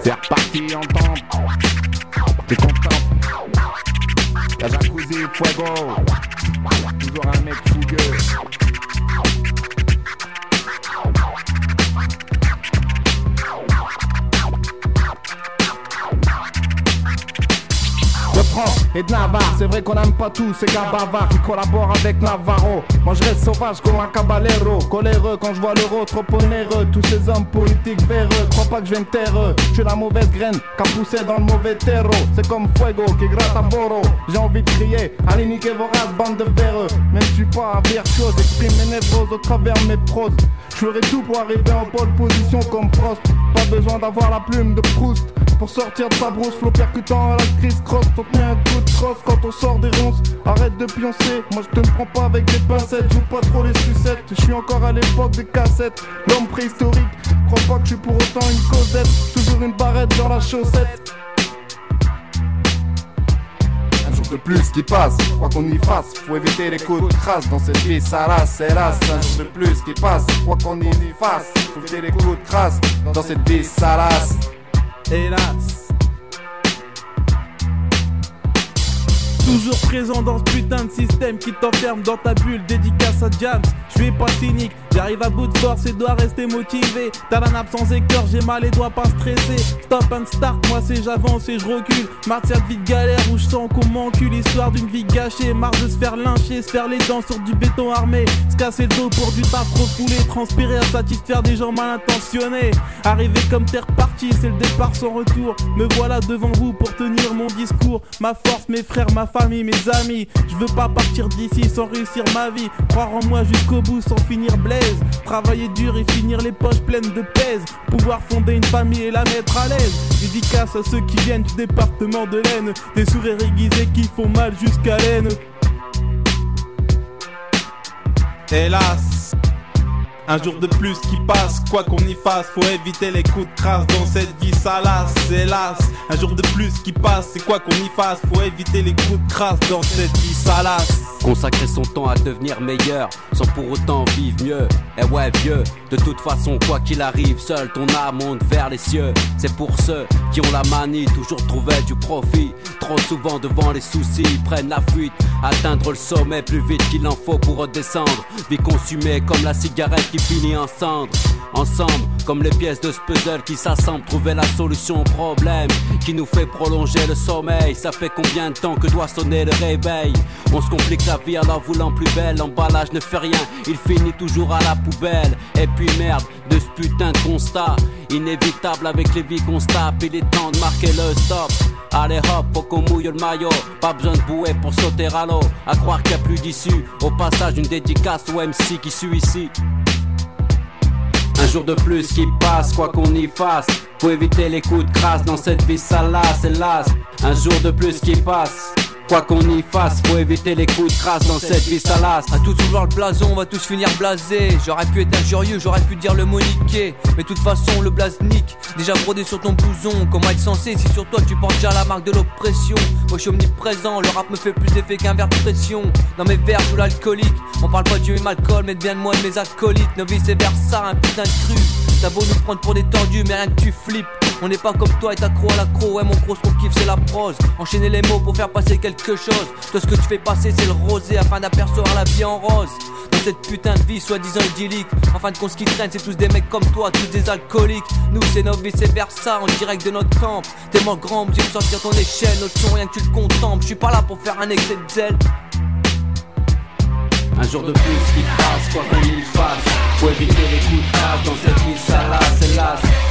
C'est reparti en temps. T'es content? La jacuzzi, fuego. Toujours un mec fougueux. De France et de Navarre, c'est vrai qu'on n'aime pas tous ces gars bavards qui collaborent avec Navarro. Moi je reste sauvage comme un caballero, coléreux quand je vois l'euro trop onéreux. Tous ces hommes politiques véreux, crois pas que je viens de terre. Je suis la mauvaise graine qu'a poussé dans le mauvais terreau. C'est comme Fuego qui gratte à Boro. J'ai envie de crier, allez niquer vos races, bande de véreux. Même je suis pas un virtuose, exprime mes névroses au travers mes proses. Je ferai tout pour arriver en pole position comme Frost. Pas besoin d'avoir la plume de Proust pour sortir de sa brousse, flow percutant à la criss-cross. T'en tiens un coup de crosse quand on sort des ronces. Arrête de pioncer, moi je te prends pas avec des pincettes. Joue pas trop les sucettes, je suis encore à l'époque des cassettes. L'homme préhistorique, crois pas que je suis pour autant une Cosette. Toujours une barrette dans la chaussette. Un jour de plus qui passe, quoi qu'on y fasse, faut éviter les coups de crasse. Dans cette vie ça race, hélas. Un jour de plus qui passe, quoi qu'on y fasse, faut éviter les coups de crasse. Dans cette vie ça race, hélas. Toujours présent dans ce putain de système qui t'enferme dans ta bulle. Dédicace à Jams, je suis pas cynique. J'arrive à bout de force et dois rester motivé. T'as la nappe sans écœur, j'ai mal et dois pas stresser. Stop and start, moi c'est j'avance et je recule. Marre de cette vie de galère où je sens qu'on m'encule. Histoire d'une vie gâchée, marre de se faire lyncher, se faire les dents sur du béton armé. Se casser le dos pour du taf refoulé, transpirer à satisfaire des gens mal intentionnés. Arrivé comme t'es reparti, c'est le départ sans retour. Me voilà devant vous pour tenir mon discours. Ma force, mes frères, ma famille, mes amis. Je veux pas partir d'ici sans réussir ma vie. Croire en moi jusqu'au bout sans finir blaise. Travailler dur et finir les poches pleines de pèse. Pouvoir fonder une famille et la mettre à l'aise. Dédicace à ceux qui viennent du département de l'Aisne. Des sourires aiguisés qui font mal jusqu'à l'aine. Hélas, un jour de plus qui passe, quoi qu'on y fasse, faut éviter les coups de crasse dans cette vie salace. Hélas, un jour de plus qui passe, c'est quoi qu'on y fasse, faut éviter les coups de crasse dans cette vie salace. Consacrer son temps à devenir meilleur, sans pour autant vivre mieux. Et ouais vieux, de toute façon quoi qu'il arrive, seul ton âme monte vers les cieux. C'est pour ceux qui ont la manie, toujours trouver du profit. Trop souvent devant les soucis, ils prennent la fuite. Atteindre le sommet plus vite qu'il en faut pour redescendre. Vie consumée comme la cigarette qui finit en cendres. Ensemble, comme les pièces de ce puzzle qui s'assemblent, trouver la solution au problème qui nous fait prolonger le sommeil. Ça fait combien de temps que doit sonner le réveil? On se complique la vie en la voulant plus belle. L'emballage ne fait rien, il finit toujours à la poubelle. Et puis merde, de ce putain de constat inévitable avec les vies qu'on se tape. Il est temps de marquer le stop. Allez hop, faut qu'on mouille le maillot. Pas besoin de bouée pour sauter à l'eau. À croire qu'il n'y a plus d'issue. Au passage une dédicace au MC qui suit ici. Un jour de plus qui passe, quoi qu'on y fasse, faut éviter les coups de crasse dans cette vie salace, hélas. Un jour de plus qui passe, quoi qu'on y fasse, faut éviter les coups de crasse dans cette vie salace. À tous vouloir le blason, on va tous finir blasés. J'aurais pu être injurieux, j'aurais pu dire le mot niqué. Mais de toute façon le blaze nique. Déjà brodé sur ton blouson, comment être censé si sur toi tu portes déjà la marque de l'oppression. Moi je suis omniprésent, le rap me fait plus d'effet qu'un verre de pression. Dans mes vers joue l'alcoolique, on parle pas de Dieu et Malcolm, mais bien de moi et de mes acolytes. Nos vies c'est vers ça, un putain de cru. T'as beau nous prendre pour des tordus, mais rien que tu flippes. On n'est pas comme toi et t'accro à l'accro. Ouais mon gros, ce qu'on kiffe c'est la prose. Enchaîner les mots pour faire passer quelque chose. Toi ce que tu fais passer c'est le rosé afin d'apercevoir la vie en rose. Dans cette putain de vie soi-disant idyllique, en fin de compte ce qui traîne c'est tous des mecs comme toi, tous des alcooliques. Nous c'est nos vies c'est vers ça, en direct de notre camp. Tellement grand, j'ai pu sortir ton échelle. Notre son rien que tu le contemples. Je suis pas là pour faire un excès de zèle. Un jour de plus qui passe, quoi qu'on y fasse, faut éviter les coups de crasse dans cette vie salace, hélas.